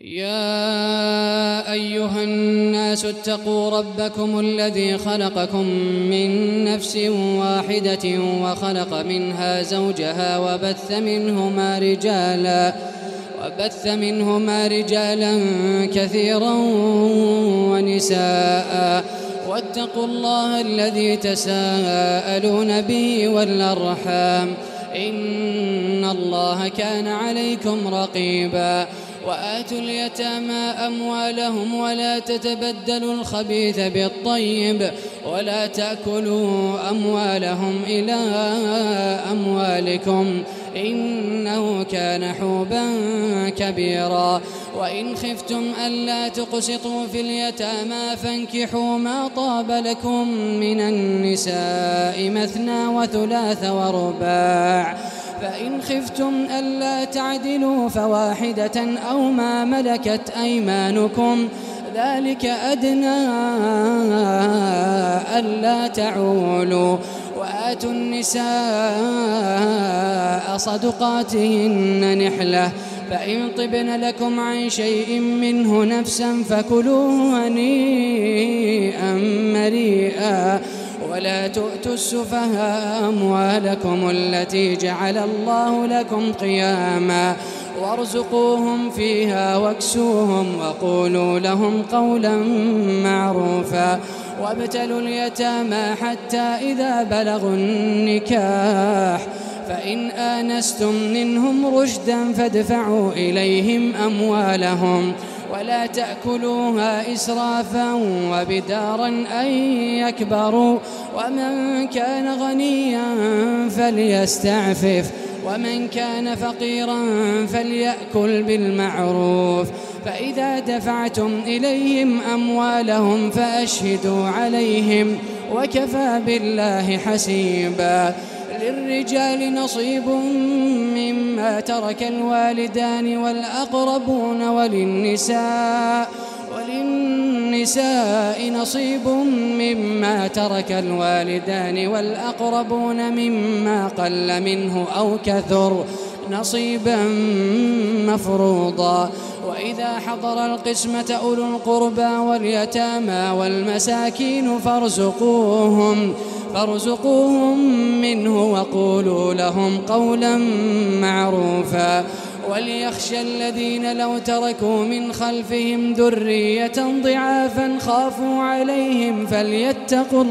يا أيها الناس اتقوا ربكم الذي خلقكم من نفس واحدة وخلق منها زوجها وبث منهما رجالا كثيرا ونساء واتقوا الله الذي تساءلون به والأرحام إن الله كان عليكم رقيبا وآتوا اليتامى أموالهم ولا تتبدلوا الخبيث بالطيب ولا تأكلوا أموالهم إلى أموالكم إنه كان حوبا كبيرا وإن خفتم ألا تقسطوا في اليتامى فانكحوا ما طاب لكم من النساء مثنى وثلاث ورباع فإن خفتم ألا تعدلوا فواحدة أو ما ملكت أيمانكم ذلك أدنى ألا تعولوا وآتوا النساء صدقاتهن نحلة فإن طبن لكم عن شيء منه نفسا فكلوه هنيئا مريئا ولا تؤتوا السفهاء أموالكم التي جعل الله لكم قياما وارزقوهم فيها واكسوهم وقولوا لهم قولا معروفا وابتلوا اليتامى حتى إذا بلغوا النكاح فإن آنستم منهم رشدا فادفعوا إليهم أموالهم ولا تأكلوها إسرافا وبدارا أن يكبروا ومن كان غنيا فليستعفف ومن كان فقيرا فليأكل بالمعروف فإذا دفعتم إليهم أموالهم فأشهدوا عليهم وكفى بالله حسيبا للرجال نصيب مما ترك الوالدان والأقربون وللنساء نصيب مما ترك الوالدان والأقربون مما قل منه أو كثر نصيبا مفروضا وإذا حضر القسمة أولو القربى واليتامى والمساكين فارزقوهم منه وقولوا لهم قولا معروفا وليخشى الذين لو تركوا من خلفهم ذرية ضعافا خافوا عليهم فليتقوا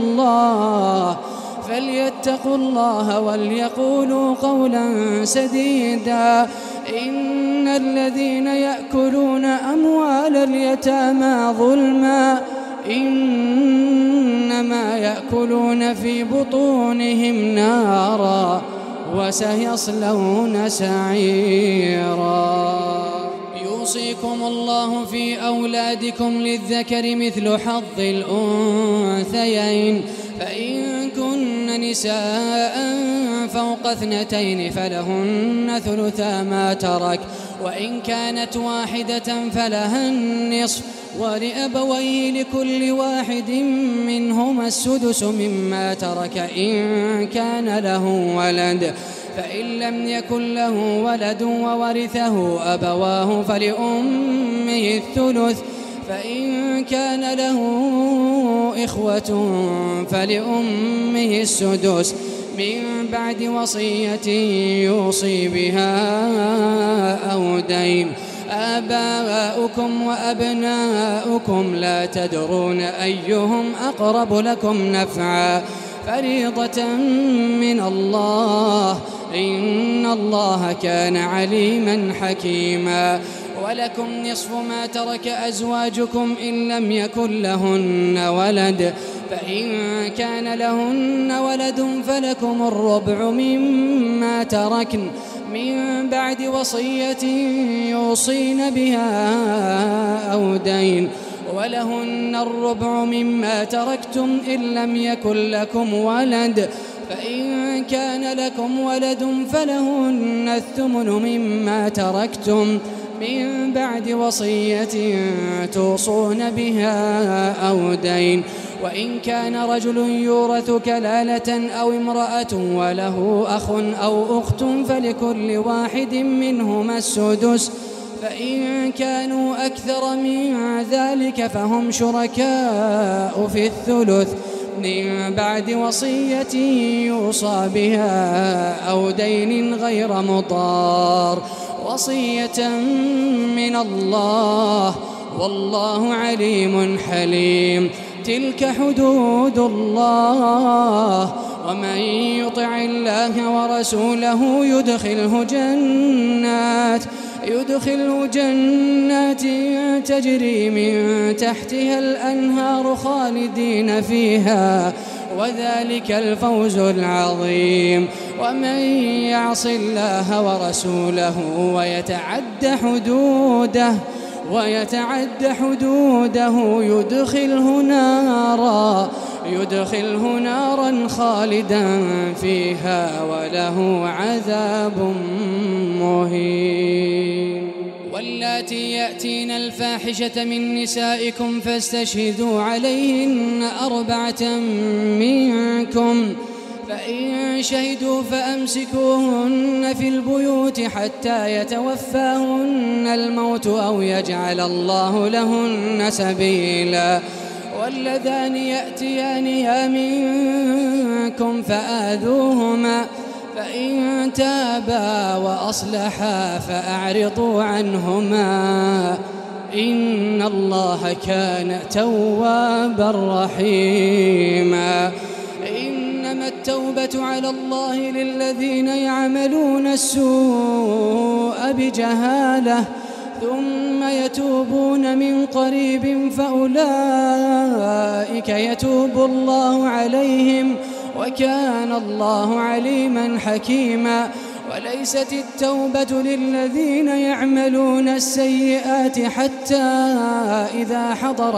الله وليقولوا قولا سديدا إن الذين يأكلون أموال اليتامى ظلما إنما يأكلون في بطونهم نارا وسيصلون سعيرا يوصيكم الله في أولادكم للذكر مثل حظ الأنثيين فإن كن نساء فوق 2 فلهن ثلثا ما ترك وإن كانت واحدة فلها النصف ولأبويه لكل واحد منهما السدس مما ترك إن كان له ولد فإن لم يكن له ولد وورثه أبواه فلأمه الثلث فإن كان له إخوة فلأمه السدس من بعد وصية يوصي بها أو دين آباؤكم وأبناؤكم لا تدرون أيهم أقرب لكم نفعا فريضة من الله إن الله كان عليما حكيما ولكم نصف ما ترك أزواجكم إن لم يكن لهن ولد فإن كان لهن ولد فلكم الربع مما تركن من بعد وصية يوصين بها أو دين ولهن الربع مما تركتم إن لم يكن لكم ولد فإن كان لكم ولد فلهن الثمن مما تركتم من بعد وصية توصون بها أو دين وإن كان رجل يورث كلالة أو امرأة وله أخ أو أخت فلكل واحد منهما السدس فإن كانوا أكثر من ذلك فهم شركاء في الثلث من بعد وصية يوصى بها أو دين غير مضار وصية من الله والله عليم حليم. تلك حدود الله ومن يطع الله ورسوله يدخله جنات تجري من تحتها الأنهار خالدين فيها وذلك الفوز العظيم. ومن يعص الله ورسوله ويتعد حدوده يدخله نارا خالدا فيها وله عذاب مهين. واللاتي يأتين الفاحشة من نسائكم فاستشهدوا عليهن 4 منكم فإن شهدوا فأمسكوهن في البيوت حتى يتوفاهن الموت أو يجعل الله لهن سبيلا. واللذان يأتيانها منكم فآذوهما فإن تابا وأصلحا فأعرضوا عنهما إن الله كان توابا رحيما. إنما التوبة على الله للذين يعملون السوء بجهالة ثم يتوبون من قريب فأولئك يتوب الله عليهم وكان الله عليما حكيما. وليست التوبة للذين يعملون السيئات حتى إذا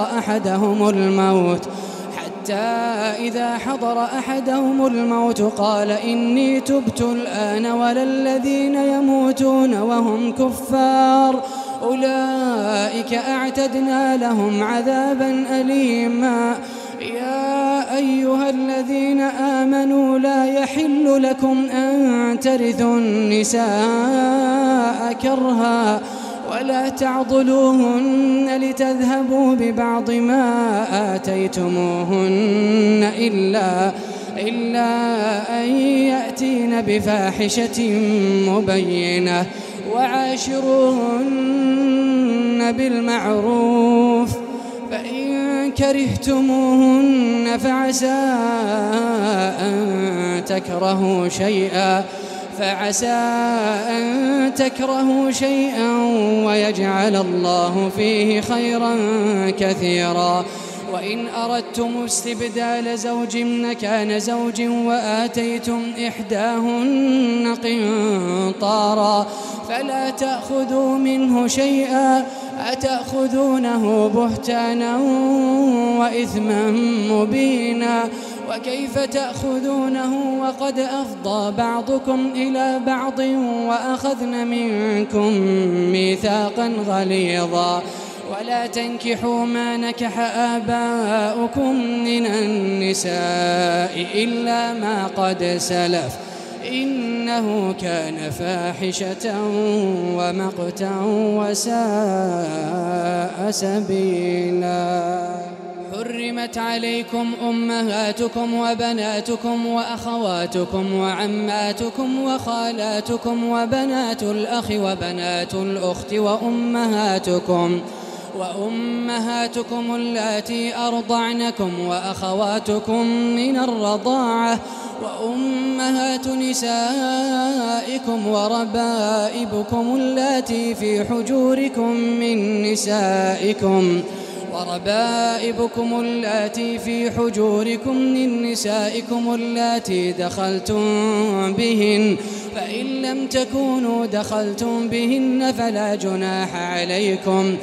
حضر أحدهم الموت قال إني تبت الآن ولا الذين يموتون وهم كفار أولئك أعتدنا لهم عذابا أليما. يا أيها الذين آمنوا لا يحل لكم أن ترثوا النساء كرها ولا تعضلوهن لتذهبوا ببعض ما آتيتموهن إلا أن يأتين بفاحشة مبينة وعاشروهن بالمعروف فإن كرهتموهن فعسى أن تكرهوا شيئا ويجعل الله فيه خيرا كثيرا. وإن أردتم استبدال زوج مكان زوج وآتيتم إحداهن قنطارا فلا تأخذوا منه شيئا أتأخذونه بهتانا وإثما مبينا. وكيف تأخذونه وقد أفضى بعضكم إلى بعض وأخذن منكم ميثاقا غليظا. ولا تنكحوا ما نكح آباؤكم من النساء إلا ما قد سلف إنه كان فاحشة ومقتا وساء سبيلا. حرمت عليكم أمهاتكم وبناتكم وأخواتكم وعماتكم وخالاتكم وبنات الأخ وبنات الأخت وأمهاتكم اللاتي أرضعنكم وأخواتكم من الرضاعة وأمهات نسائكم وربائبكم اللاتي في حجوركم من نسائكم اللاتي دخلتم بهن فإن لم تكونوا دخلتم بهن فلا جناح عليكم.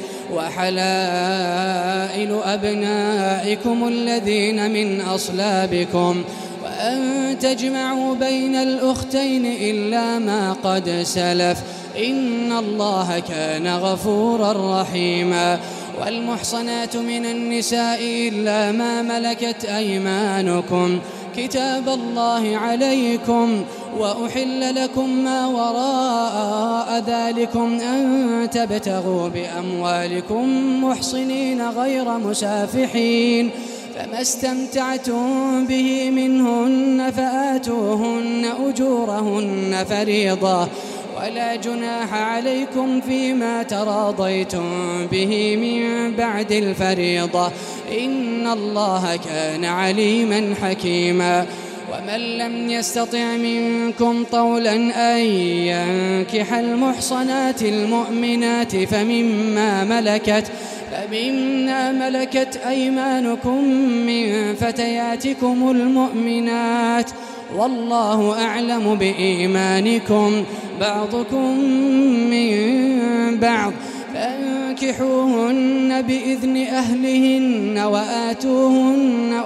وحلائل أبنائكم الذين من أصلابكم وأن تجمعوا بين الأختين إلا ما قد سلف إن الله كان غفورا رحيما. والمحصنات من النساء إلا ما ملكت أيمانكم كتاب الله عليكم. وأحل لكم ما وراء ذلكم أن تبتغوا بأموالكم محصنين غير مسافحين، فما استمتعتم به منهن فآتوهن أجورهن فريضة، ولا جناح عليكم فيما تراضيتم به من بعد الفريضة، إن الله كان عليما حكيما. ومن لم يستطع منكم طولا أن ينكح المحصنات المؤمنات فمما ملكت أيمانكم من فتياتكم المؤمنات، والله أعلم بإيمانكم، بعضكم من بعض، فانكحوهن بإذن أهلهن وآتوهن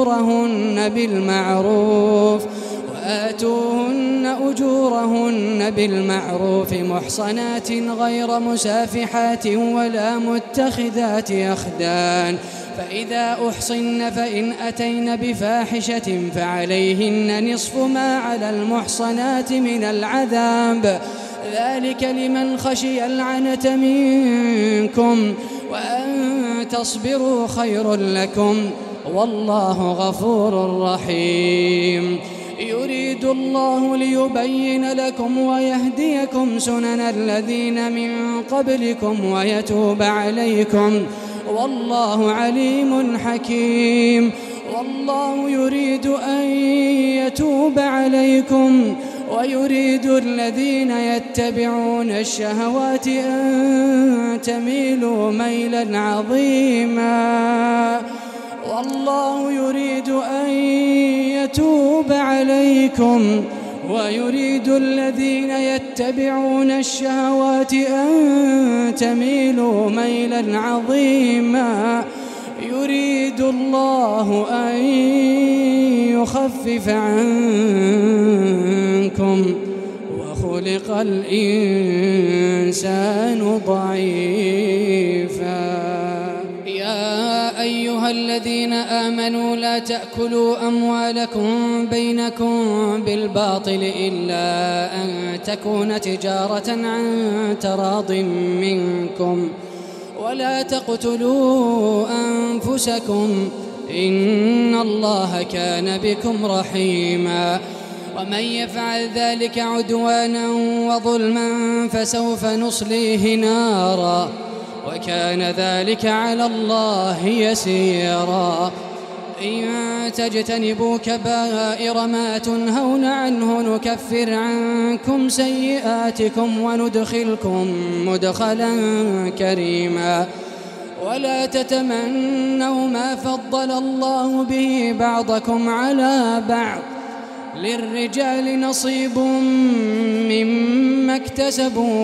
أجورهن بالمعروف محصنات غير مسافحات ولا متخذات أخدان، فإذا أحصن فإن أتين بفاحشة فعليهن نصف ما على المحصنات من العذاب، ذلك لمن خشي العنة منكم، وأن تصبروا خير لكم، والله غفور رحيم. يريد الله ليبين لكم ويهديكم سنن الذين من قبلكم ويتوب عليكم، والله عليم حكيم. والله يريد أن يتوب عليكم ويريد الذين يتبعون الشهوات أن تميلوا ميلا عظيما، والله يريد أن يتوب عليكم ويريد الذين يتبعون الشهوات أن تميلوا ميلا عظيما، يريد الله أن يخفف عنكم، وخلق الإنسان ضعيفا. يا أيها الذين آمنوا لا تأكلوا أموالكم بينكم بالباطل إلا أن تكون تجارة عن تراض منكم، ولا تقتلوا أنفسكم إن الله كان بكم رحيما، ومن يفعل ذلك عدوانا وظلما فسوف نصليه نارا، وكان ذلك على الله يسيرا. إن تجتنبوا كبائر ما تنهون عنه نكفر عنكم سيئاتكم وندخلكم مدخلا كريما. ولا تتمنوا ما فضل الله به بعضكم على بعض، للرجال نصيب مما اكتسبوا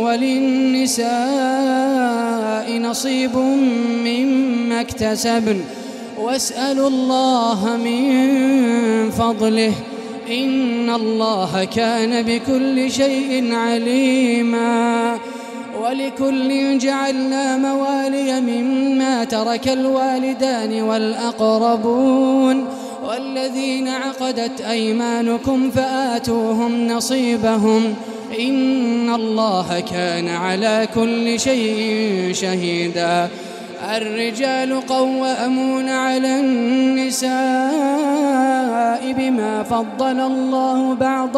وللنساء نصيب مما اكتسبن، واسألوا الله من فضله إن الله كان بكل شيء عليما. ولكل جعلنا موالي مما ترك الوالدان والأقربون والذين عقدت أيمانكم فآتوهم نصيبهم إن الله كان على كل شيء شهيدا. الرجال قوامون على النساء بما فضل الله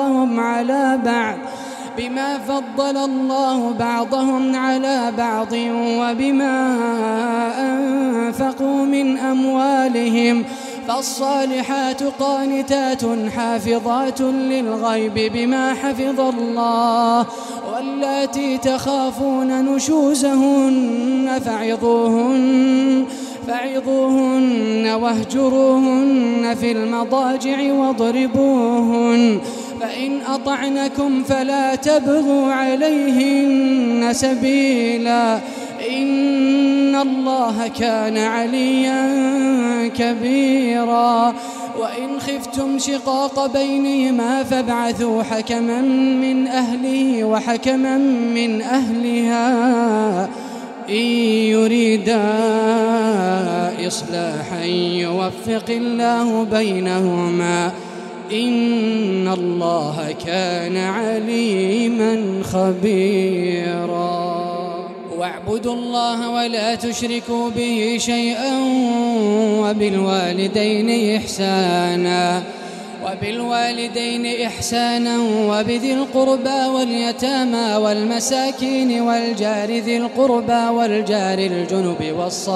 بعضهم على بعض وبما أنفقوا من أموالهم، فالصالحات قانتات حافظات للغيب بما حفظ الله، واللاتي تخافون نشوزهن فعظوهن واهجروهن في المضاجع واضربوهن، فإن أطعنكم فلا تبغوا عليهن سبيلا إن الله كان عليا كبيرا. وإن خفتم شقاق بينهما فابعثوا حكما من أهله وحكما من أهلها إن يريدا إصلاحا يوفق الله بينهما إن الله كان عليما خبيرا. واعبدوا الله ولا تشركوا به شيئا وبالوالدين إحسانا وبذي القربى واليتامى والمساكين والجار ذي القربى والجار الجنب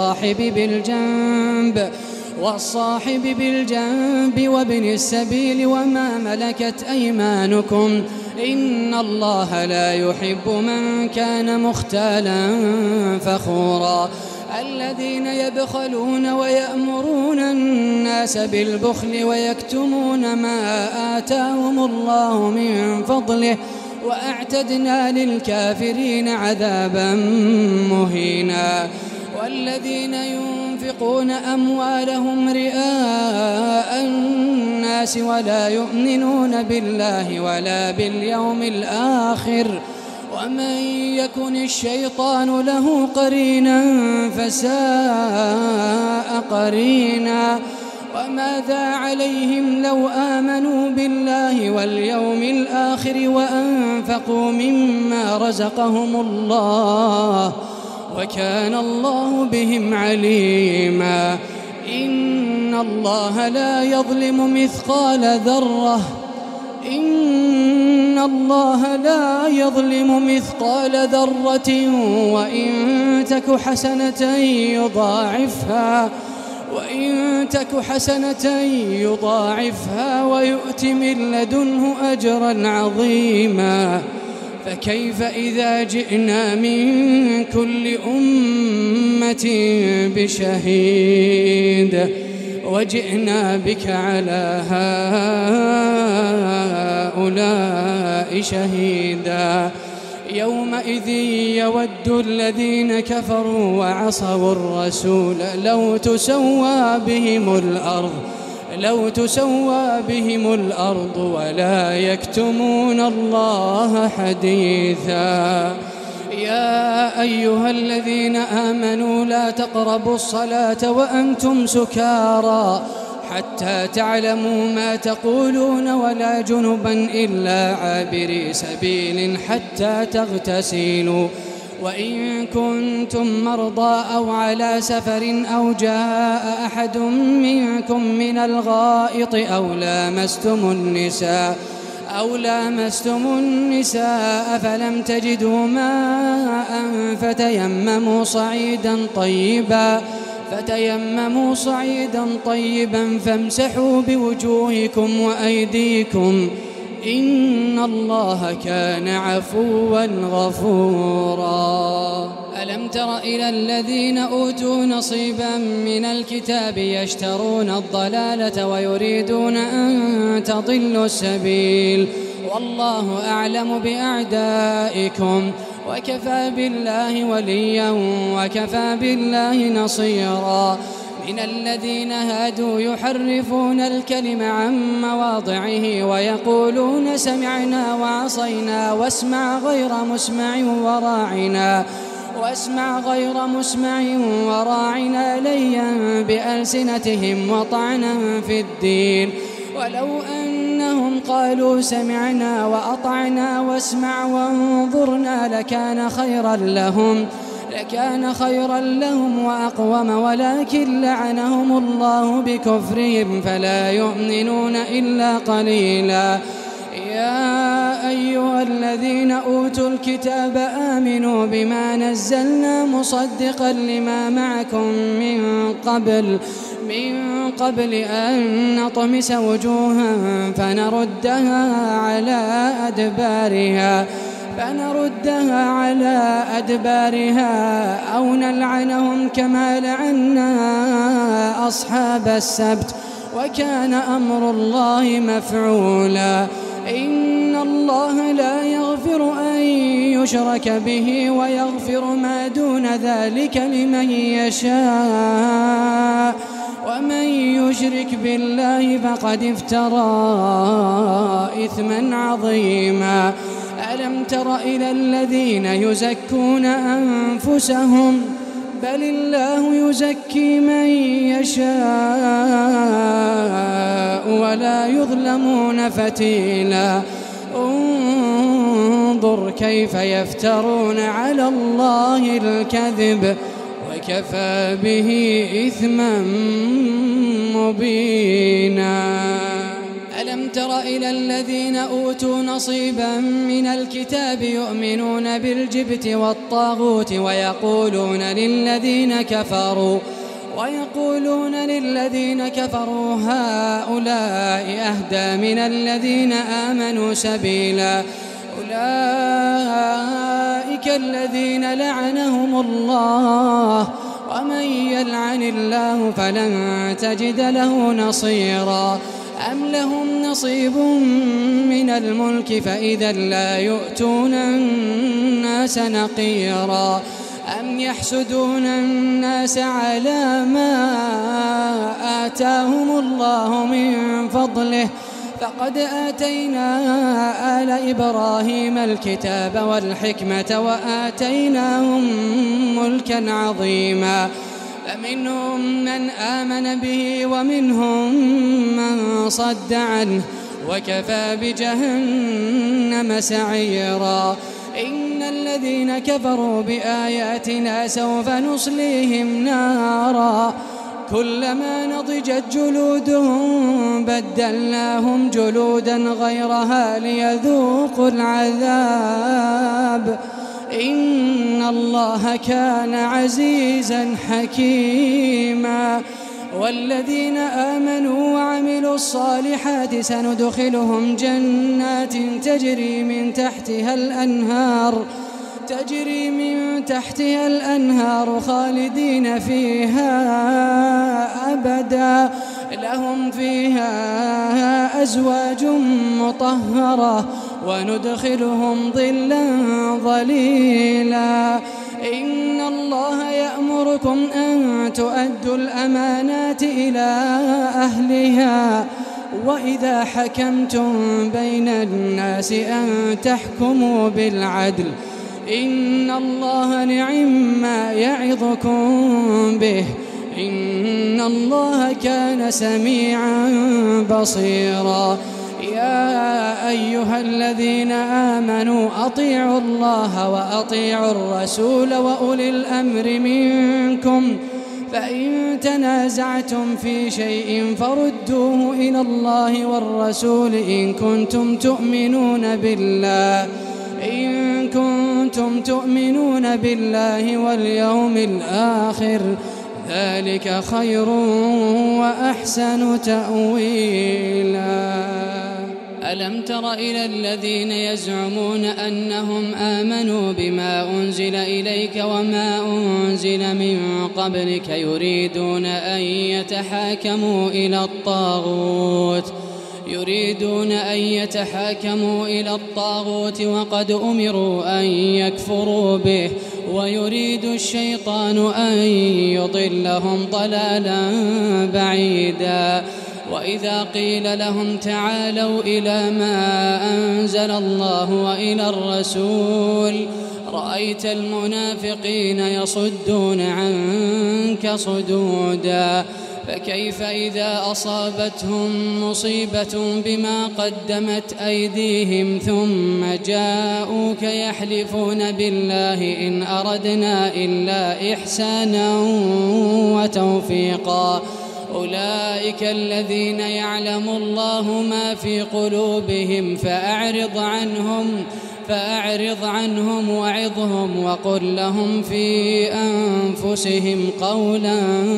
والصاحب بالجنب وابن السبيل وما ملكت أيمانكم إن الله لا يحب من كان مختالا فخورا. الذين يبخلون ويأمرون الناس بالبخل ويكتمون ما آتاهم الله من فضله وأعتدنا للكافرين عذابا مهينا. والذين ينفقون أموالهم رئاء الناس ولا يؤمنون بالله ولا باليوم الآخر ومن يكن الشيطان له قرينا فساء قرينا. وماذا عليهم لو آمنوا بالله واليوم الآخر وأنفقوا مما رزقهم الله وكان الله بهم عليما. إن الله لا يظلم مثقال ذرة وإن تك حسنة يضاعفها ويؤت من لدنه أجرا عظيما. فكيف إذا جئنا من كل أمة بشهيد وجئنا بك على هؤلاء شهيدا. يومئذ يود الذين كفروا وعصوا الرسول لو تسوى بهم الأرض ولا يكتمون الله حديثا. يا أيها الذين آمنوا لا تقربوا الصلاة وأنتم سكارى حتى تعلموا ما تقولون ولا جنبا إلا عابري سبيل حتى تغتسلوا وإن كنتم مرضى أو على سفر أو جاء أحد منكم من الغائط أو لامستم النساء فلم تجدوا ماء فتيمموا صعيدا طيبا فامسحوا بوجوهكم وأيديكم إن الله كان عفوا غفورا. ألم تر إلى الذين أوتوا نصيبا من الكتاب يشترون الضلالة ويريدون أن تضلوا السبيل والله أعلم بأعدائكم وكفى بالله وليا وكفى بالله نصيرا. من الذين هادوا يحرفون الكلم عن مواضعه ويقولون سمعنا وعصينا واسمع غير مسمع وراعنا ليا بألسنتهم وطعنا في الدين. ولو أنهم قالوا سمعنا وأطعنا واسمع وانظرنا لكان خيرا لهم وأقوم ولكن لعنهم الله بكفرهم فلا يؤمنون إلا قليلا. يا أيها الذين أوتوا الكتاب آمنوا بما نزلنا مصدقا لما معكم من قبل أن نطمس وجوها فنردها على أدبارها أو نلعنهم كما لعنا أصحاب السبت وكان أمر الله مفعولا. إن الله لا يغفر أن يشرك به ويغفر ما دون ذلك لمن يشاء ومن يشرك بالله فقد افترى إثما عظيما. ألم تر إلى الذين يزكون أنفسهم بل الله يزكي من يشاء ولا يظلمون فتيلا انظر كيف يفترون على الله الكذب وكفى به إثما مبينا ألم تر إلى الذين أوتوا نصيبا من الكتاب يؤمنون بالجبت والطاغوت ويقولون للذين كفروا هؤلاء أهدى من الذين آمنوا سبيلا أولئك الذين لعنهم الله ومن يلعن الله فلن تجد له نصيرا أم لهم نصيب من الملك فإذا لا يؤتون الناس نقيرا أم يحسدون الناس على ما آتاهم الله من فضله فقد آتينا آل إبراهيم الكتاب والحكمة وآتيناهم ملكا عظيما فمنهم من آمن به ومنهم من صد عنه وكفى بجهنم سعيرا إن الذين كفروا بآياتنا سوف نصليهم نارا كلما نضجت جلودهم بدلناهم جلودا غيرها ليذوقوا العذاب إن الله كان عزيزا حكيما والذين آمنوا وعملوا الصالحات سندخلهم جنات تجري من تحتها الأنهار خالدين فيها أبدا لهم فيها أزواج مطهرة وندخلهم ظلا ظليلا إن الله يأمركم أن تؤدوا الأمانات إلى أهلها وإذا حكمتم بين الناس أن تحكموا بالعدل إن الله نعما يعظكم به إن الله كان سميعا بصيرا يا أيها الذين آمنوا أطيعوا الله وأطيعوا الرسول وأولي الأمر منكم فإن تنازعتم في شيء فردوه إلى الله والرسول إن كنتم تؤمنون بالله واليوم الآخر ذلك خير وأحسن تأويلا ألم تر إلى الذين يزعمون أنهم آمنوا بما أنزل إليك وما أنزل من قبلك يريدون أن يتحاكموا إلى الطاغوت وقد أمروا أن يكفروا به ويريد الشيطان أن يضلهم ضلالا بعيدا وإذا قيل لهم تعالوا إلى ما أنزل الله وإلى الرسول رأيت المنافقين يصدون عنك صدودا فكيف إذا أصابتهم مصيبة بما قدمت أيديهم ثم جاءوك يحلفون بالله إن أردنا إلا إحسانا وتوفيقا أولئك الذين يعلم الله ما في قلوبهم فأعرض عنهم وعظهم وقل لهم في أنفسهم قولا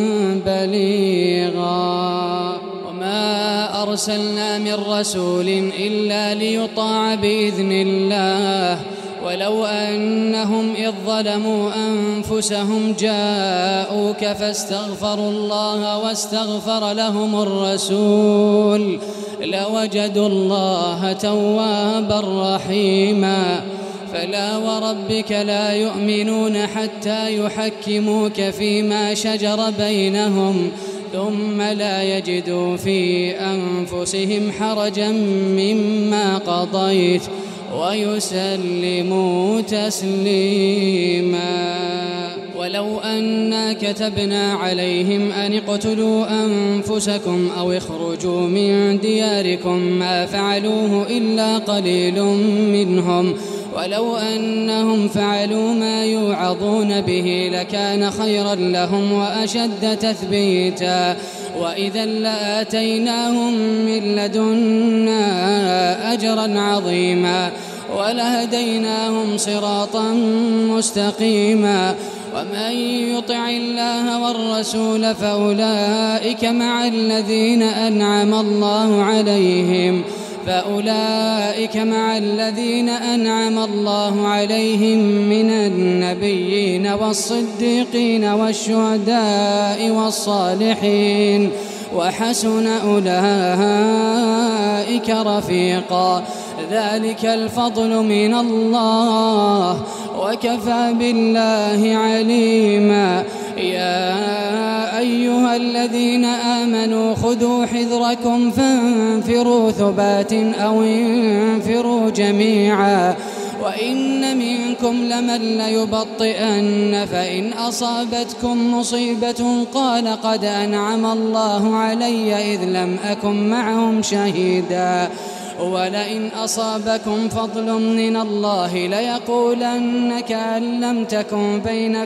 بليغا وما أرسلنا من رسول إلا ليطاع بإذن الله ولو أنهم إذ ظلموا أنفسهم جاءوك فاستغفروا الله واستغفر لهم الرسول لوجدوا الله توابا رحيما فلا وربك لا يؤمنون حتى يحكموك فيما شجر بينهم ثم لا يجدوا في أنفسهم حرجا مما قضيت ويسلموا تسليما ولو أنا كتبنا عليهم أن اقتلوا أنفسكم أو اخرجوا من دياركم ما فعلوه إلا قليل منهم ولو أنهم فعلوا ما يوعظون به لكان خيرا لهم وأشد تثبيتا وإذا لآتيناهم من لدنا أجرا عظيما ولهديناهم صراطا مستقيما ومن يطع الله والرسول فأولئك مع الذين أنعم الله عليهم من النبيين والصديقين والشهداء والصالحين وحسن أولئك رفيقا ذلك الفضل من الله وكفى بالله عليما يا أيها الذين آمنوا خذوا حذركم فانفروا ثبات أو انفروا جميعا وإن منكم لمن ليبطئن فإن أصابتكم مصيبة قال قد أنعم الله علي إذ لم أكن معهم شهيدا ولئن أصابكم فضل من الله ليقولن كأن لم تكن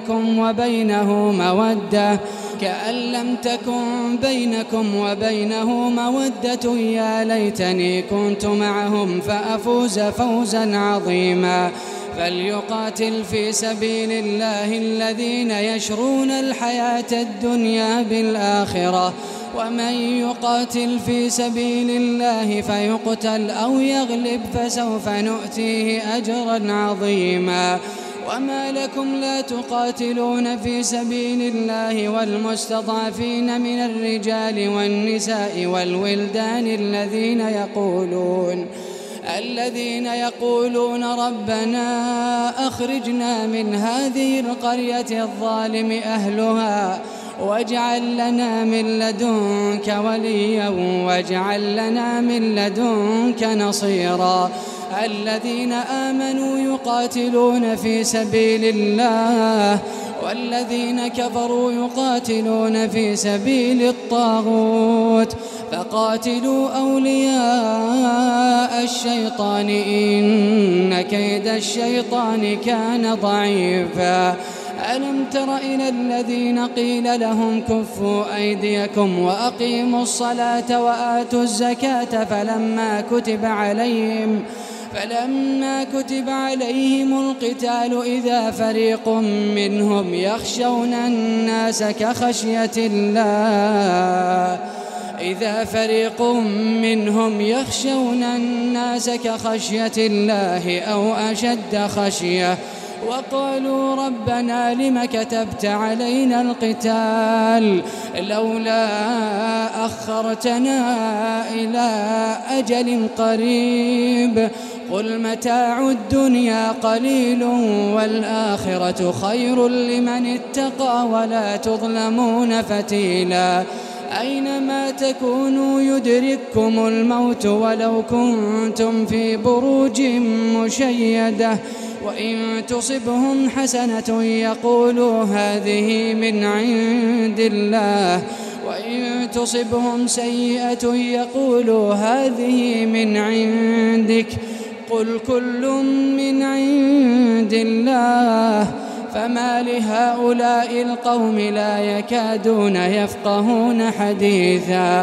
بينكم وبينه مودة يا ليتني كنت معهم فأفوز فوزا عظيما فليقاتل في سبيل الله الذين يشرون الحياة الدنيا بالآخرة ومن يقاتل في سبيل الله فيقتل أو يغلب فسوف نؤتيه أجرا عظيما وما لكم لا تقاتلون في سبيل الله والمستضعفين من الرجال والنساء والولدان الذين يقولون ربنا أخرجنا من هذه القرية الظالم أهلها واجعل لنا من لدنك وليا واجعل لنا من لدنك نصيرا الذين آمنوا يقاتلون في سبيل الله والذين كفروا يقاتلون في سبيل الطاغوت فقاتلوا أولياء الشيطان إن كيد الشيطان كان ضعيفا ألم تر إلى الذين قيل لهم كفوا أيديكم وأقيموا الصلاة وآتوا الزكاة فلما كتب عليهم القتال إذا فريق منهم يخشون الناس كخشية الله أو أشد خشية وقالوا ربنا لم كتبت علينا القتال لولا أخرتنا إلى أجل قريب قل متاع الدنيا قليل والآخرة خير لمن اتقى ولا تظلمون فتيلا أينما تكونوا يدرككم الموت ولو كنتم في بروج مشيدة وإن تصبهم حسنة يقولوا هذه من عند الله وإن تصبهم سيئة يقولوا هذه من عندك قل كل من عند الله فما لهؤلاء القوم لا يكادون يفقهون حديثا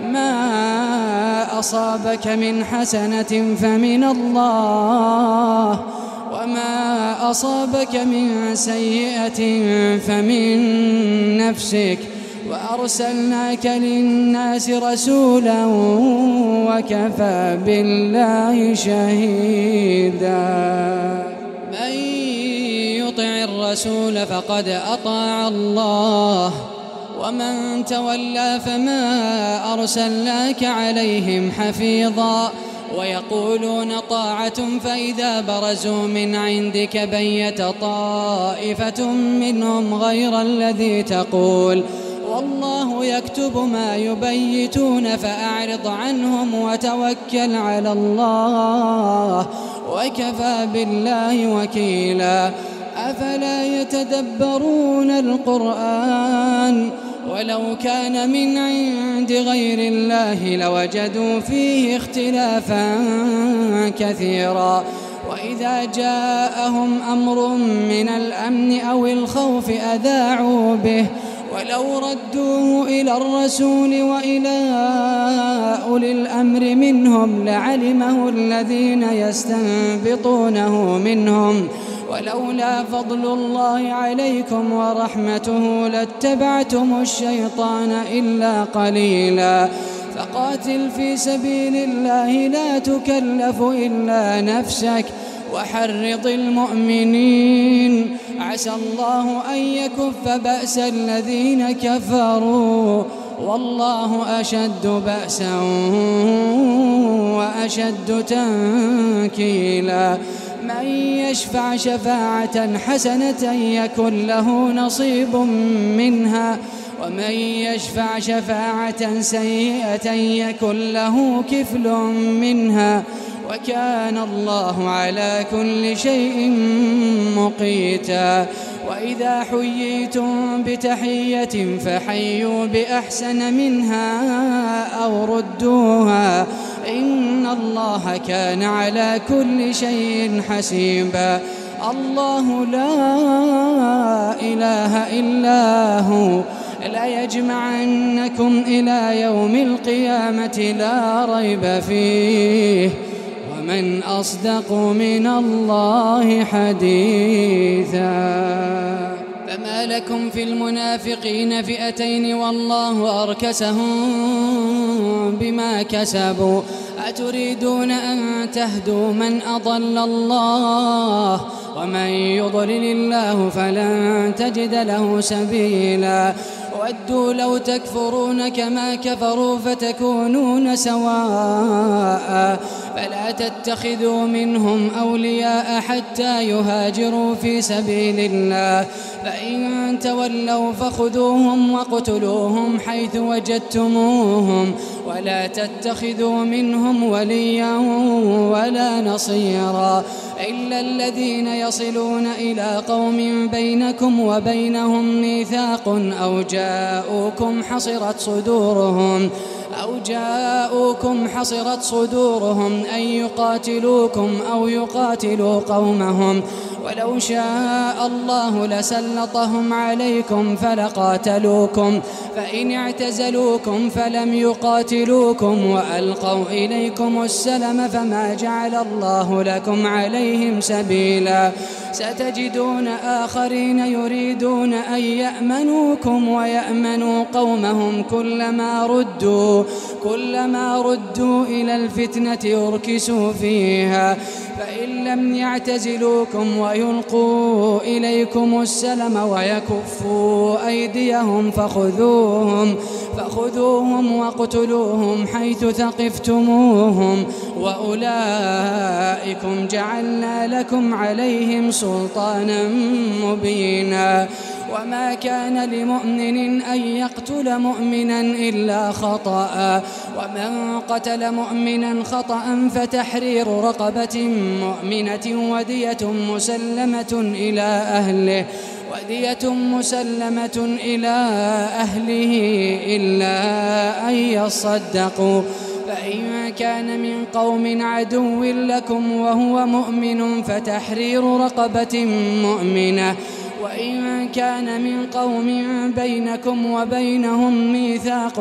ما أصابك من حسنة فمن الله وما أصابك من سيئة فمن نفسك وأرسلناك للناس رسولا وكفى بالله شهيدا من يطع الرسول فقد أطاع الله ومن تولى فما أرسلناك عليهم حفيظا ويقولون طاعة فإذا برزوا من عندك بيت طائفة منهم غير الذي تقول والله يكتب ما يبيتون فأعرض عنهم وتوكل على الله وكفى بالله وكيلا أفلا يتدبرون القرآن ولو كان من عند غير الله لوجدوا فيه اختلافا كثيرا وإذا جاءهم أمر من الأمن أو الخوف أذاعوا به ولو ردوه إلى الرسول وإلى أولي الأمر منهم لعلمه الذين يستنبطونه منهم ولولا فضل الله عليكم ورحمته لاتبعتم الشيطان إلا قليلا فقاتل في سبيل الله لا تكلف إلا نفسك وحرض المؤمنين عسى الله أن يكف بأس الذين كفروا والله أشد بأسا وأشد تنكيلا من يشفع شفاعة حسنة يكن له نصيب منها ومن يشفع شفاعة سيئة يكن له كفل منها وكان الله على كل شيء مقيتا وإذا حييتم بتحية فحيوا بأحسن منها أو ردوها إن الله كان على كل شيء حسيبا الله لا إله إلا هو لا يجمعنكم إلى يوم القيامة لا ريب فيه ومن أصدق من الله حديثا فما لكم في المنافقين فئتين والله أركسهم بما كسبوا أتريدون أن تهدوا من أضل الله ومن يضلل الله فلن تجد له سبيلا ودوا لو تكفرون كما كفروا فتكونون سواء فلا تتخذوا منهم أولياء حتى يهاجروا في سبيل الله فإن تولوا فخذوهم واقتلوهم حيث وجدتموهم ولا تتخذوا منهم وليا ولا نصيرا إلا الذين يصلون إلى قوم بينكم وبينهم ميثاق أو جاءوكم حصرت صدورهم أن يقاتلوكم أو يقاتلوا قومهم ولو شاء الله لسلطهم عليكم فلقاتلوكم فإن اعتزلوكم فلم يقاتلوكم وألقوا إليكم السلم فما جعل الله لكم عليهم سبيلا ستجدون آخرين يريدون أن يأمنوكم ويأمنوا قومهم كلما ردوا إلى الفتنة أركسوا فيها فإن لم يعتزلوكم ويلقوا إليكم السلم ويكفوا أيديهم فخذوهم واقتلوهم حيث ثقفتموهم وأولئكم جعلنا لكم عليهم سلطانا مبينا وما كان لمؤمن أن يقتل مؤمنا إلا خطأ ومن قتل مؤمنا خطأ فتحرير رقبة مؤمنة ودية مسلمة إلى أهله إلا أن يصدقوا فإن كان من قوم عدو لكم وهو مؤمن فتحرير رقبة مؤمنة وإن كان من قوم بينكم وبينهم ميثاق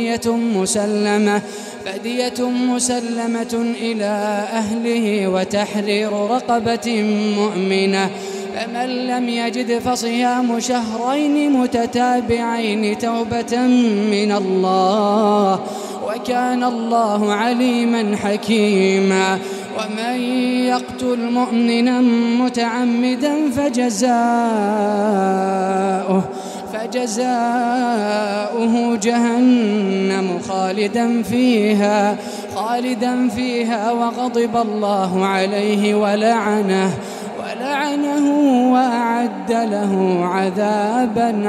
فدية مسلمة إلى أهله وتحرير رقبة مؤمنة فمن لم يجد فصيام شهرين متتابعين توبة من الله وكان الله عليما حكيما ومن يقتل مؤمنا متعمدا فجزاؤه جهنم خالدا فيها وغضب الله عليه ولعنه وأعد له عذابا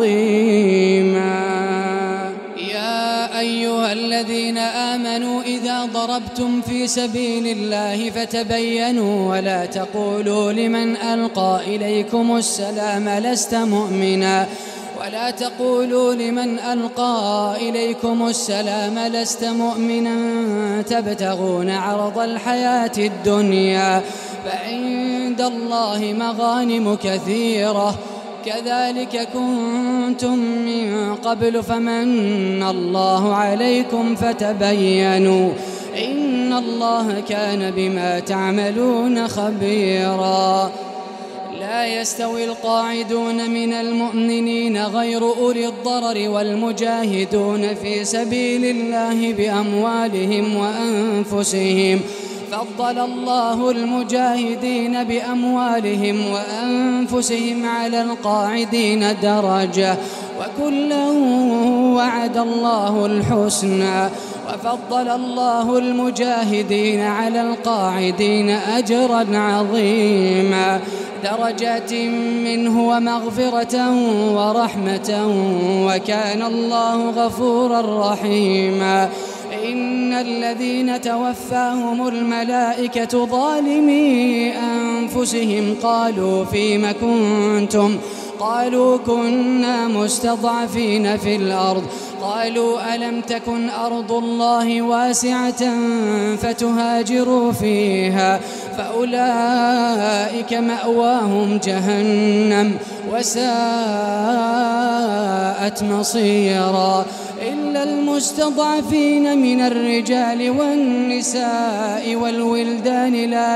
عظيما يا أيها الذين آمنوا إذا وإذا ضربتم في سبيل الله فتبينوا ولا تقولوا لمن ألقى إليكم السلام لست مؤمنا لست مؤمنا تبتغون عرض الحياة الدنيا فعند الله مغانم كثيرة كذلك كنتم من قبل فمن الله عليكم فتبينوا إن الله كان بما تعملون خبيرا. لا يستوي القاعدون من المؤمنين غير أولي الضرر والمجاهدون في سبيل الله بأموالهم وأنفسهم فضل الله المجاهدين بأموالهم وأنفسهم على القاعدين درجة وكلا وعد الله الحسنى وفضل الله المجاهدين على القاعدين أجرا عظيما درجات منه ومغفرة ورحمة وكان الله غفورا رحيما. إن الذين توفاهم الملائكة ظالمي أنفسهم قالوا فيم كنتم قالوا كنا مستضعفين في الأرض قالوا ألم تكن أرض الله واسعة فتهاجروا فيها فأولئك مأواهم جهنم وساءت مصيرا إلا المستضعفين من الرجال والنساء والولدان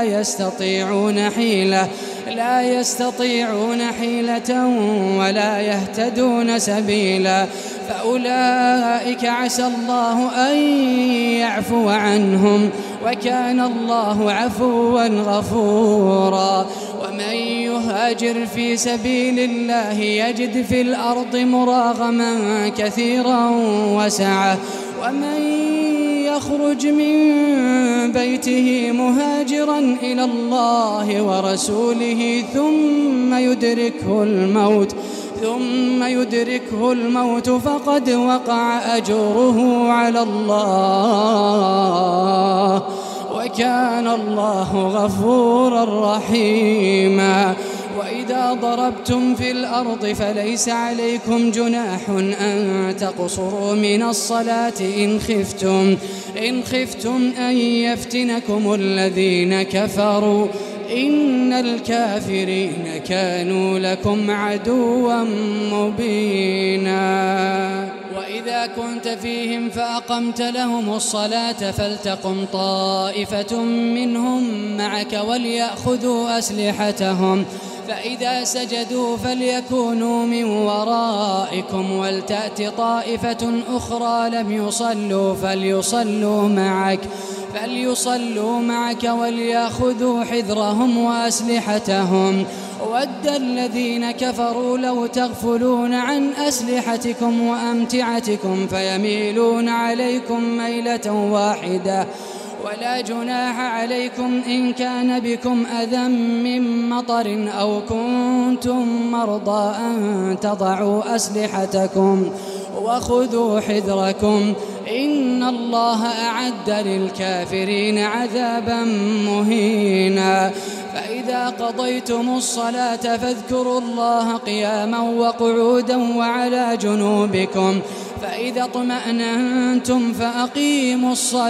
لا يستطيعون حيلة ولا يهتدون سبيلا فأولئك عسى الله أن يعفو عنهم وكان الله عفوا غفورا. ومن يهاجر في سبيل الله يجد في الأرض مراغما كثيرا وسعة ومن يخرج من بيته مهاجرا إلى الله ورسوله ثم يدركه الموت فقد وقع أجره على الله وكان الله غفورا رحيما. وإذا ضربتم في الأرض فليس عليكم جناح أن تقصروا من الصلاة إن خفتم أن يفتنكم الذين كفروا إن الكافرين كانوا لكم عدوا مبينا. وإذا كنت فيهم فأقمت لهم الصلاة فلتقم طائفة منهم معك وليأخذوا أسلحتهم فإذا سجدوا فليكونوا من ورائكم ولتأت طائفة أخرى لم يصلوا فليصلوا معك وليأخذوا حذرهم وأسلحتهم ود الذين كفروا لو تغفلون عن أسلحتكم وأمتعتكم فيميلون عليكم ميلة واحدة ولا جناح عليكم إن كان بكم أذى من مطر أو كنتم مرضى أن تضعوا أسلحتكم وخذوا حذركم إن الله أعد للكافرين عذابا مهينا. فإذا قضيتم الصلاة فاذكروا الله قياما وقعودا وعلى جنوبكم فإذا اطمأننتم فأقيموا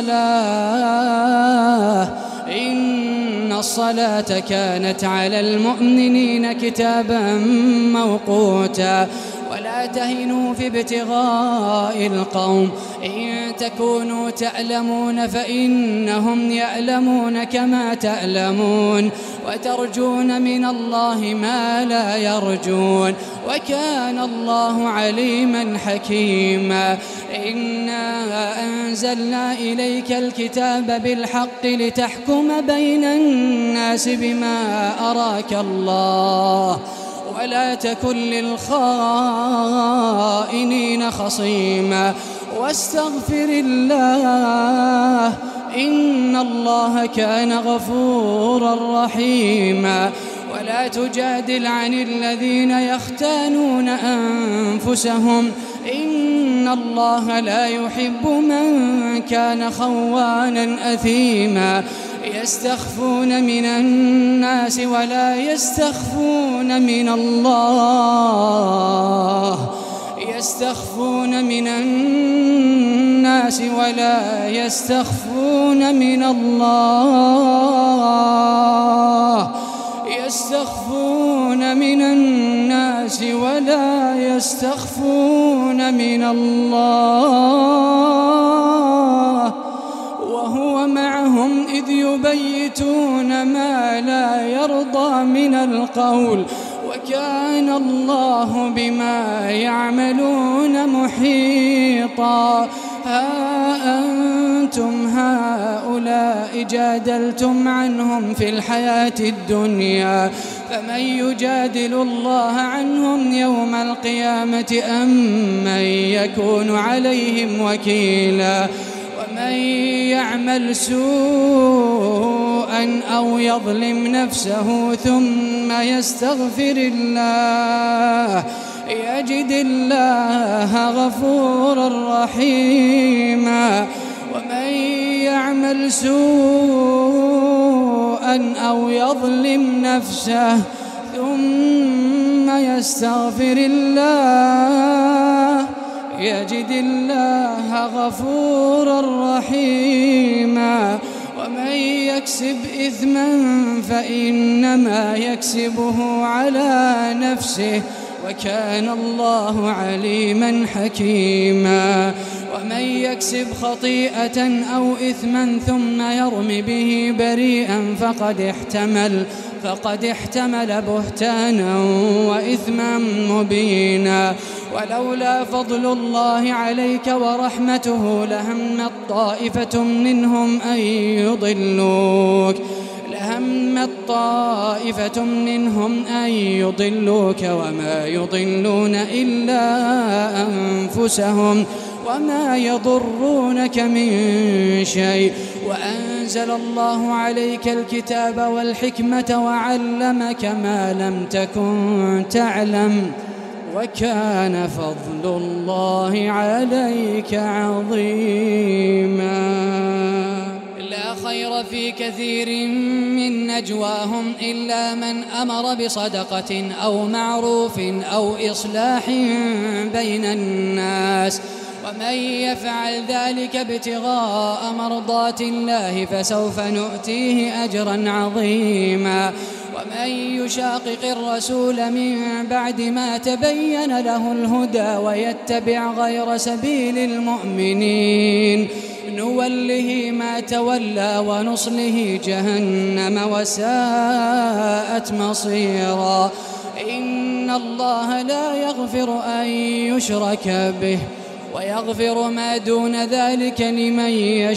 الصلاة إن الصلاة كانت على المؤمنين كتابا موقوتا. ولا تهنوا في ابتغاء القوم إن تكونوا تألمون فإنهم يألمون كما تألمون وترجون من الله ما لا يرجون وكان الله عليما حكيما. إنا أنزلنا إليك الكتاب بالحق لتحكم بين الناس بما أراك الله ولا تكن للخائنين خصيما واستغفر الله إن الله كان غفورا رحيما. ولا تجادل عن الذين يختانون أنفسهم إن الله لا يحب من كان خوانا أثيما يستخفون من الناس ولا يستخفون من الله يستخفون من الناس ولا يستخفون من الله يستخفون من الناس ولا يستخفون من الله وهو معهم إذ يبيتون ما لا يرضى من القول وكان الله بما يعملون محيطا ها أنتم هؤلاء جادلتم عنهم في الحياة الدنيا فمن يجادل الله عنهم يوم القيامة أم من يكون عليهم وكيلا ومن يعمل سوءا أو يظلم نفسه ثم يستغفر الله يجد الله غفورا رحيما ومن يعمل سوءا أو يظلم نفسه ثم يستغفر الله يجد الله غفورا رحيما ومن يكسب إثما فإنما يكسبه على نفسه وكان الله عليما حكيما ومن يكسب خطيئة أو إثما ثم يرم به بريئا فقد احتمل بهتانا وإثما مبينا ولولا فضل الله عليك ورحمته لهمت طائفة منهم أن يضلوك وما يضلون إلا أنفسهم وما يضرونك من شيء وأنزل الله عليك الكتاب والحكمة وعلمك ما لم تكن تعلم وكان فضل الله عليك عظيما لا خير في كثير من نجواهم إلا من أمر بصدقة أو معروف أو إصلاح بين الناس ومن يفعل ذلك ابتغاء مرضات الله فسوف نؤتيه أجرا عظيما ومن يشاقق الرسول من بعد ما تبين له الهدى ويتبع غير سبيل المؤمنين نوله ما تولى ونصله جهنم وساءت مصيرا إن الله لا يغفر أن يشرك به ويغفر ما دون ذلك لمن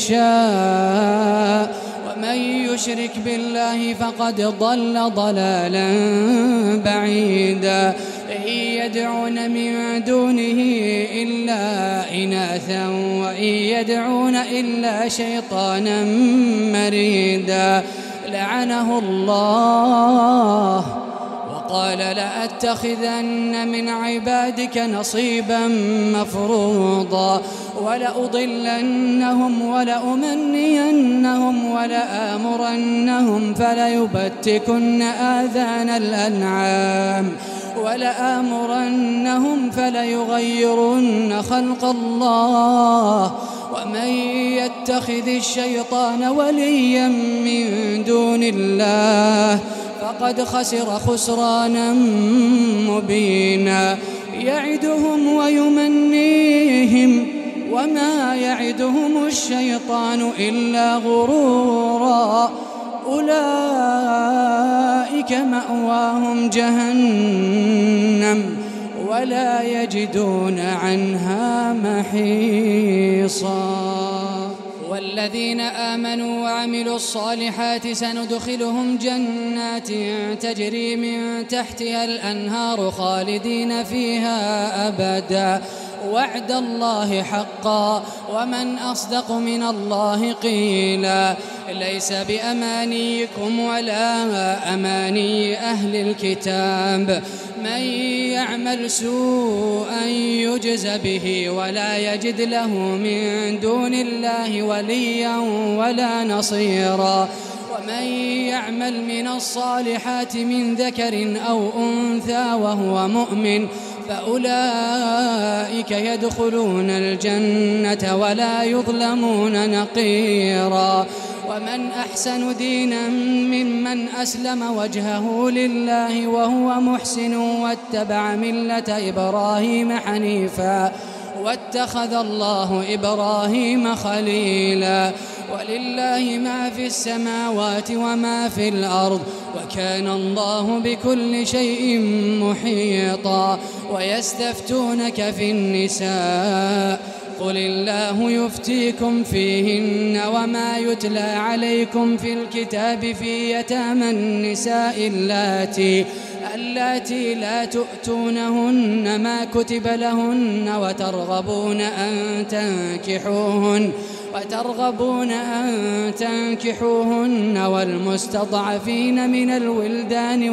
يشاء ومن يشرك بالله فقد ضل ضلالا بعيدا إن يدعون من دونه إلا إناثا وإن يدعون إلا شيطانا مريدا لعنه الله وقال لأتخذن من عبادك نصيبا مفروضا ولأضلنهم ولأمنينهم ولآمرنهم فليبتكن آذان الأنعام ولآمرنهم فليغيرن خلق الله ومن يتخذ الشيطان وليا من دون الله فقد خسر خسرانا مبينا يعدهم ويمنيهم وما يعدهم الشيطان إلا غرورا أولئك مأواهم جهنم ولا يجدون عنها محيصا والذين آمنوا وعملوا الصالحات سندخلهم جنات تجري من تحتها الأنهار خالدين فيها أبدا وعد الله حقا ومن أصدق من الله قيلا ليس بأمانيكم ولا أماني أهل الكتاب من يعمل سوءا يجز به ولا يجد له من دون الله وليا ولا نصيرا ومن يعمل من الصالحات من ذكر أو أنثى وهو مؤمن فأولئك يدخلون الجنة ولا يظلمون نقيرا ومن أحسن دينا ممن أسلم وجهه لله وهو محسن واتبع ملة إبراهيم حنيفا واتخذ الله إبراهيم خليلا ولله ما في السماوات وما في الأرض وكان الله بكل شيء محيطا ويستفتونك في النساء قل الله يفتيكم فيهن وما يتلى عليكم في الكتاب في يتامى النساء اللاتي لا تؤتونهن ما كتب لهن وترغبون أن تنكحوهن والمستضعفين من الولدان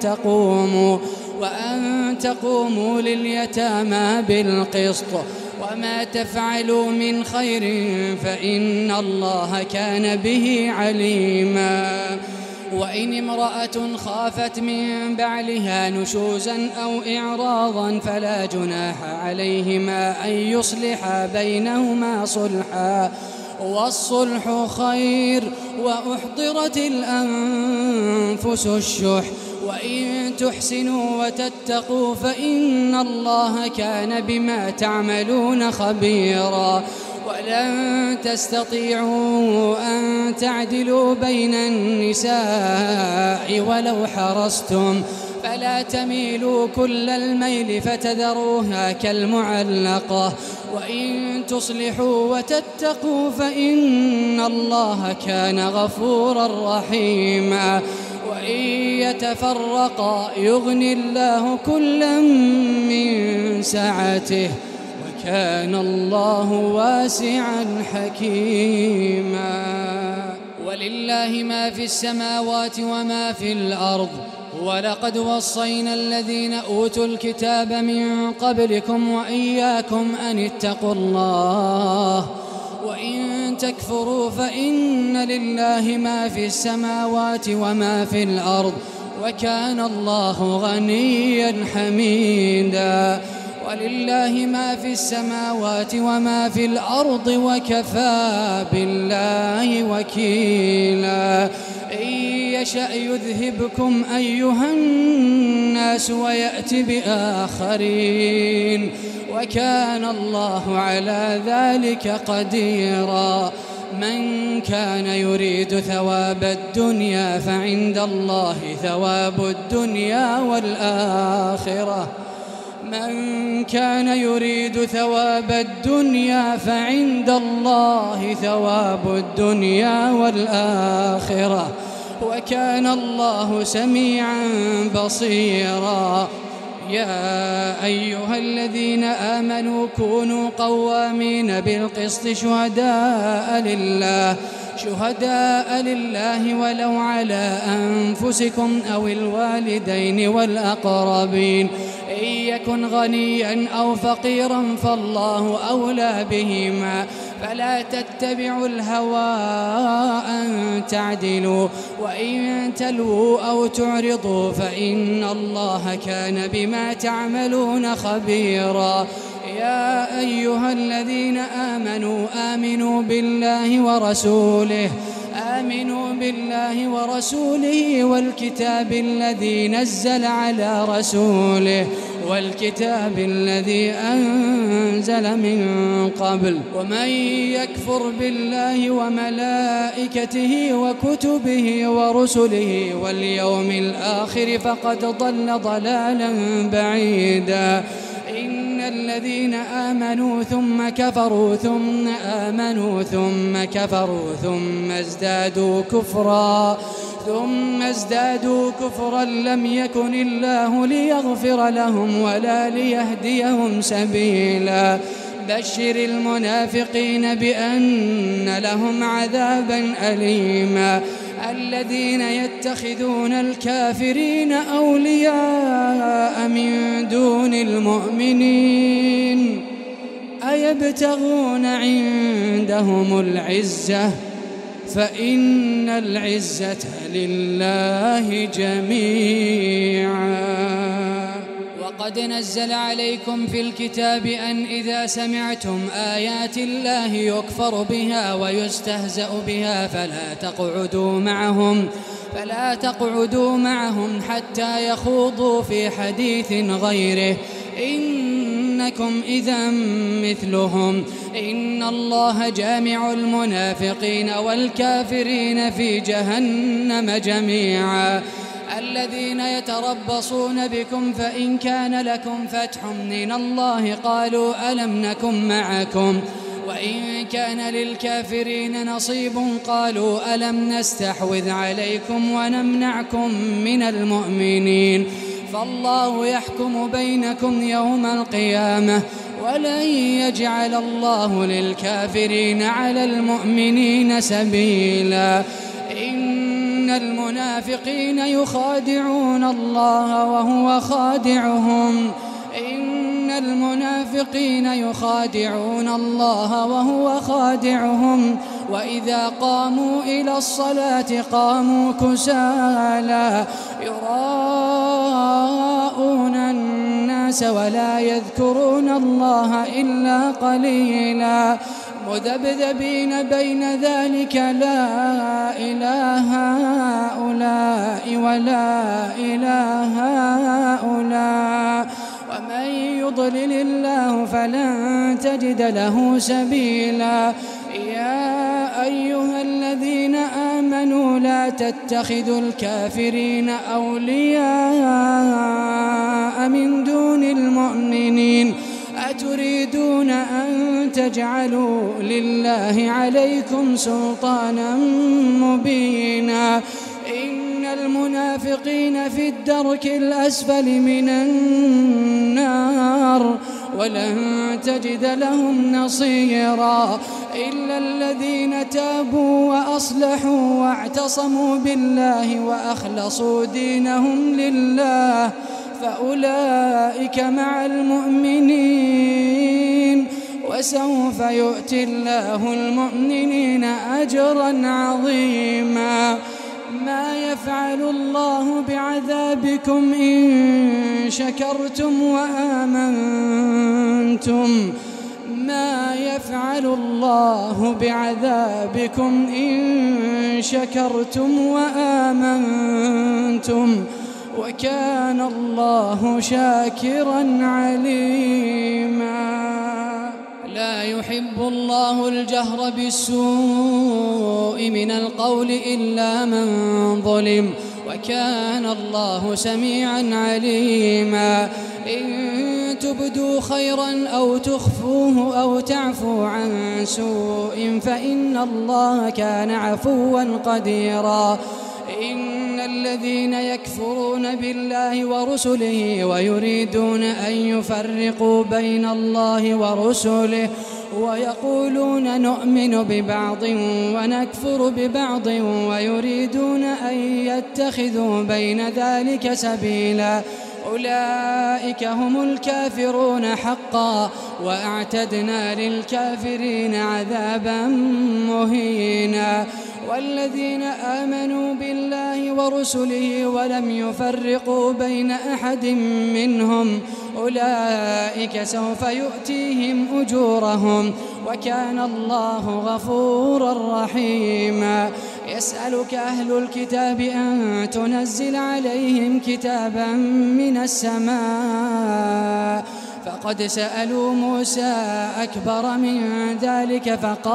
وأن تقوموا لليتامى بالقسط وما تفعلوا من خير فإن الله كان به عليما وإن امرأة خافت من بعلها نشوزا أو إعراضا فلا جناح عليهما أن يصلحا بينهما صلحا والصلح خير وأحضرت الأنفس الشح وإن تحسنوا وتتقوا فإن الله كان بما تعملون خبيرا ولن تستطيعوا أن تعدلوا بين النساء ولو حرصتم فلا تميلوا كل الميل فتذروها كالمعلقة وإن تصلحوا وتتقوا فإن الله كان غفورا رحيما وإن يتفرقا يغني الله كلا من سعته وكان الله واسعا حكيما ولله ما في السماوات وما في الأرض ولقد وصينا الذين أوتوا الكتاب من قبلكم وإياكم أن اتقوا الله وإن تكفروا فإن لله ما في السماوات وما في الأرض وكان الله غنيا حميدا ولله ما في السماوات وما في الأرض وكفى بالله وكيلا إن يشأ يذهبكم أيها الناس ويأت بآخرين وكان الله على ذلك قديرا من كان يريد ثواب الدنيا فعند الله ثواب الدنيا والآخرة من كان يريد ثواب الدنيا فعند الله ثواب الدنيا والآخرة وكان الله سميعا بصيرا يا أيها الذين آمنوا كونوا قوامين بالقسط شهداء لله ولو على أنفسكم أو الوالدين والأقربين إن يكن غنيا أو فقيرا فالله أولى بهما فلا تتبعوا الهوى أن تعدلوا وإن تلووا أو تعرضوا فإن الله كان بما تعملون خبيرا يا أيها الذين آمنوا بالله ورسوله والكتاب الذي نزل على رسوله والكتاب الذي أنزل من قبل ومن يكفر بالله وملائكته وكتبه ورسله واليوم الآخر فقد ضل ضلالا بعيدا إن الذين آمنوا ثم كفروا ثم آمنوا ثم كفروا ثم ازدادوا كفرا لم يكن الله ليغفر لهم ولا ليهديهم سبيلا بشر المنافقين بأن لهم عذابا أليما الذين يتخذون الكافرين أولياء من دون المؤمنين أيبتغون عندهم العزة فإن العزة لله جميعا. وقد نزل عليكم في الكتاب أن إذا سمعتم آيات الله يكفر بها ويستهزأ بها فلا تقعدوا معهم حتى يخوضوا في حديث غيره إنكم إذا مثلهم إن الله جامع المنافقين والكافرين في جهنم جميعا. الذين يتربصون بكم فإن كان لكم فتح من الله قالوا ألم نكن معكم وإن كان للكافرين نصيب قالوا ألم نستحوذ عليكم ونمنعكم من المؤمنين فالله يحكم بينكم يوم القيامة ولن يجعل الله للكافرين على المؤمنين سبيلا. إن المنافقين يخادعون الله وهو خادعهم وإذا قاموا إلى الصلاة قاموا كسالى يراءون الناس ولا يذكرون الله إلا قليلا مذبذبين بين ذلك لا إله هؤلاء ولا إله هؤلاء ومن يضلل الله فلن تجد له سبيلا. يا أيها الذين آمنوا لا تتخذوا الكافرين أولياء من دون المؤمنين أتريدون أن تجعلوا لله عليكم سلطانا مبينا إن المنافقين في الدرك الأسفل من النار ولن تجد لهم نصيرا إلا الذين تابوا وأصلحوا واعتصموا بالله وأخلصوا دينهم لله فأولئك مع المؤمنين وسوف يؤتي الله المؤمنين أجرا عظيما. ما يفعل الله بعذابكم إن شكرتم وآمنتم ما يفعل الله بعذابكم إن شكرتم وآمنتم وكان الله شاكرا عليما. لا يحب الله الجهر بالسوء من القول إلا من ظلم وكان الله سميعا عليما. إن تبدوا خيرا أو تخفوه أو تعفوا عن سوء فإن الله كان عفوا قديرا. إن الذين يكفرون بالله ورسله ويريدون أن يفرقوا بين الله ورسله ويقولون نؤمن ببعض ونكفر ببعض ويريدون أن يتخذوا بين ذلك سبيلا أولئك هم الكافرون حقا وأعتدنا للكافرين عذابا مهينا. والذين آمنوا بالله ورسله ولم يفرقوا بين أحد منهم أولئك سوف يؤتيهم أجورهم وكان الله غفورا رحيما. يسألك أهل الكتاب أن تنزل عليهم كتابا من السماء فقد سألوا موسى أكبر من ذلك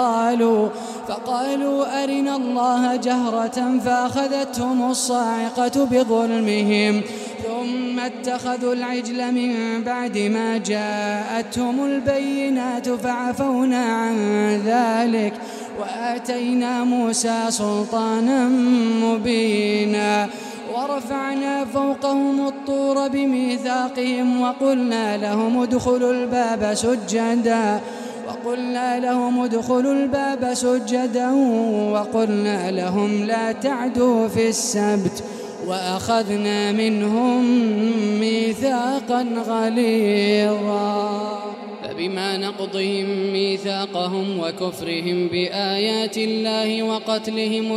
فقالوا أرنا الله جهرة فأخذتهم الصاعقة بظلمهم ثم اتخذوا العجل من بعد ما جاءتهم البينات فعفونا عن ذلك وآتينا موسى سلطانا مبينا ورفعنا فوقهم الطور بميثاقهم وقلنا لهم ادخلوا الباب سجدا وقلنا لهم لا تعدوا في السبت وأخذنا منهم ميثاقا غليظا فبما نقضهم ميثاقهم وكفرهم بآيات الله وقتلهم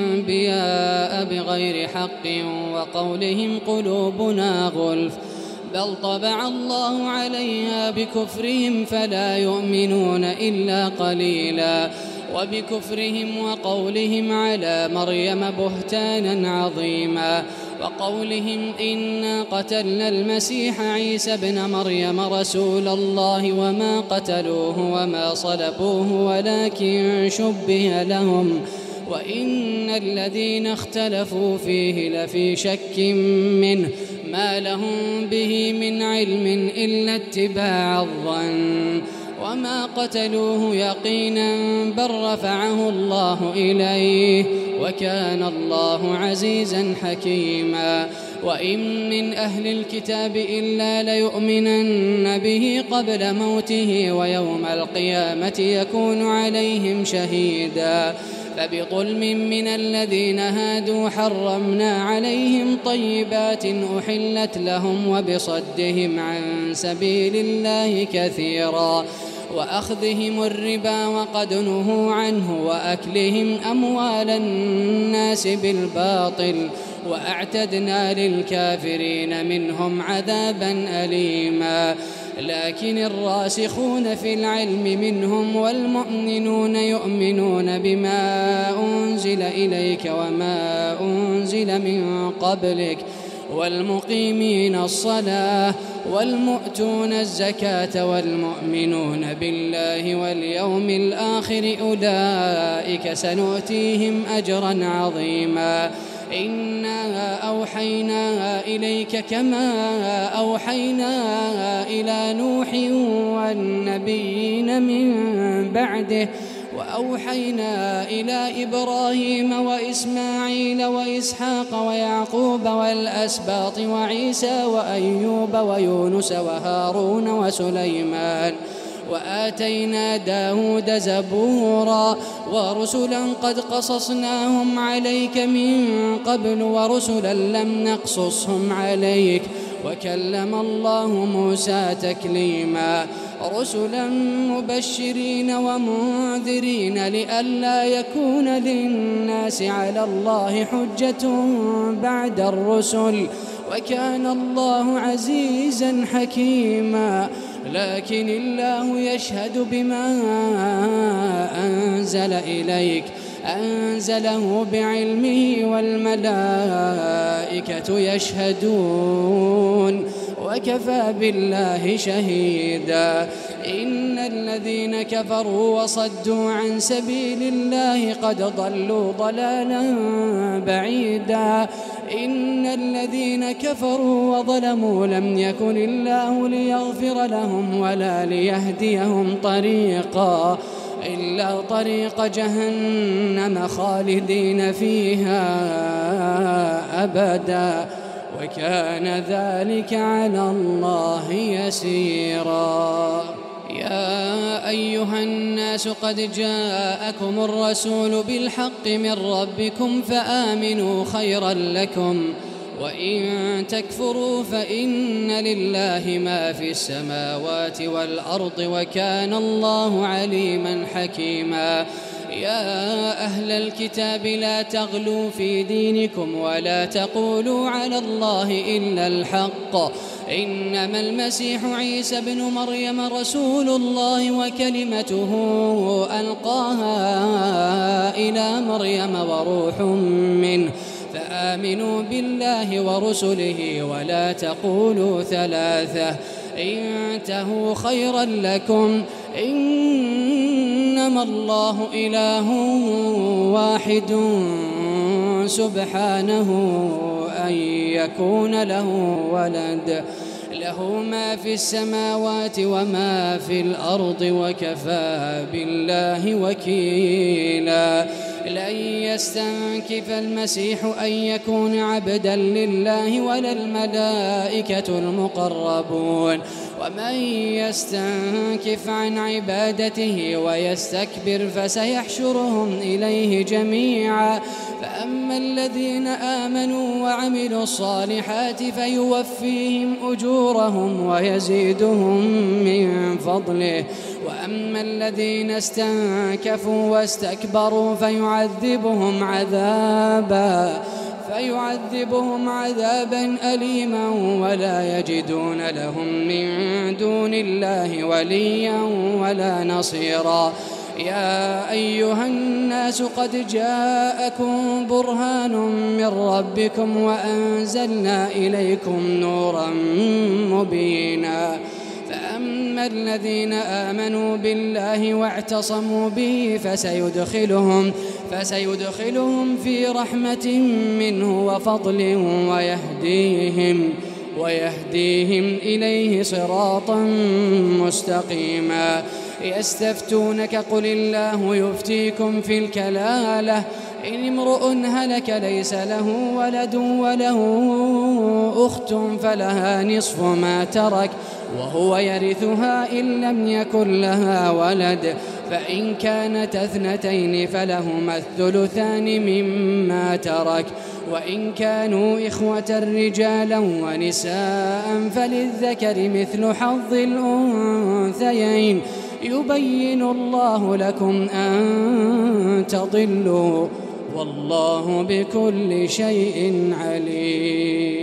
الأنبياء بغير حق وقولهم قلوبنا غلف بل طبع الله عليها بكفرهم فلا يؤمنون إلا قليلا وبكفرهم وقولهم على مريم بهتانا عظيما وقولهم إنا قتلنا المسيح عيسى ابن مريم رسول الله وما قتلوه وما صلبوه ولكن شبه لهم وإن الذين اختلفوا فيه لفي شك منه ما لهم به من علم إلا اتباع الظن وما قتلوه يقينا بل رفعه الله إليه وكان الله عزيزا حكيما وإن من أهل الكتاب إلا ليؤمنن به قبل موته ويوم القيامة يكون عليهم شهيدا فبظلم من الذين هادوا حرمنا عليهم طيبات أحلت لهم وبصدهم عن سبيل الله كثيرا وأخذهم الربا وقد نهوا عنه وأكلهم أموال الناس بالباطل وأعتدنا للكافرين منهم عذابا أليما لكن الراسخون في العلم منهم والمؤمنون يؤمنون بما أنزل إليك وما أنزل من قبلك والمقيمين الصلاة والمؤتون الزكاة والمؤمنون بالله واليوم الآخر أولئك سنؤتيهم أجرا عظيما إنا أوحينا إليك كما أوحينا إلى نوح والنبيين من بعده وأوحينا إلى إبراهيم وإسماعيل وإسحاق ويعقوب والأسباط وعيسى وأيوب ويونس وهارون وسليمان وآتينا داود زبورا ورسلا قد قصصناهم عليك من قبل ورسلا لم نقصصهم عليك وكلم الله موسى تكليما رسلا مبشرين ومنذرين لئلا يكون للناس على الله حجة بعد الرسل وكان الله عزيزا حكيما لكن الله يشهد بما أنزل إليك أنزله بعلمه والملائكة يشهدون وكفى بالله شهيدا إن الذين كفروا وصدوا عن سبيل الله قد ضلوا ضلالا بعيدا إن الذين كفروا وظلموا لم يكن الله ليغفر لهم ولا ليهديهم طريقا إلا طريق جهنم خالدين فيها أبدا وكان ذلك على الله يسيرا يا أيها الناس قد جاءكم الرسول بالحق من ربكم فآمنوا خيرا لكم وإن تكفروا فإن لله ما في السماوات والأرض وكان الله عليما حكيما يا أهل الكتاب لا تغلوا في دينكم ولا تقولوا على الله إلا الحق إنما المسيح عيسى بن مريم رسول الله وكلمته ألقاها إلى مريم وروح منه فآمنوا بالله ورسله ولا تقولوا ثلاثة انتهوا خيرا لكم. إنما الله إله واحد سبحانه أن يكون له ولد، له ما في السماوات وما في الأرض وكفى بالله وكيلا. لن يستنكف المسيح أن يكون عبدا لله ولا الملائكة المقربون، ومن يستنكف عن عبادته ويستكبر فسيحشرهم إليه جميعا. فأما الذين آمنوا وعملوا الصالحات فيوفيهم أجورهم ويزيدهم من فضله، وأما الذين استنكفوا واستكبروا فيعذبهم عذابا أليما ولا يجدون لهم من دون الله وليا ولا نصيرا. يا أيها الناس قد جاءكم برهان من ربكم وأنزلنا إليكم نورا مبينا. فأما الذين آمنوا بالله واعتصموا به فسيدخلهم في رحمة منه وفضل ويهديهم إليه صراطا مستقيما. يستفتونك قل الله يفتيكم في الكلالة إن امرؤ هلك ليس له ولد وله أخت فلها نصف ما ترك وهو يرثها إن لم يكن لها ولد، فإن كانت اثنتين فلهما الثلثان مما ترك، وإن كانوا إخوة رجالا ونساء فللذكر مثل حظ الأنثيين. يبين الله لكم أن تضلوا والله بكل شيء عليم.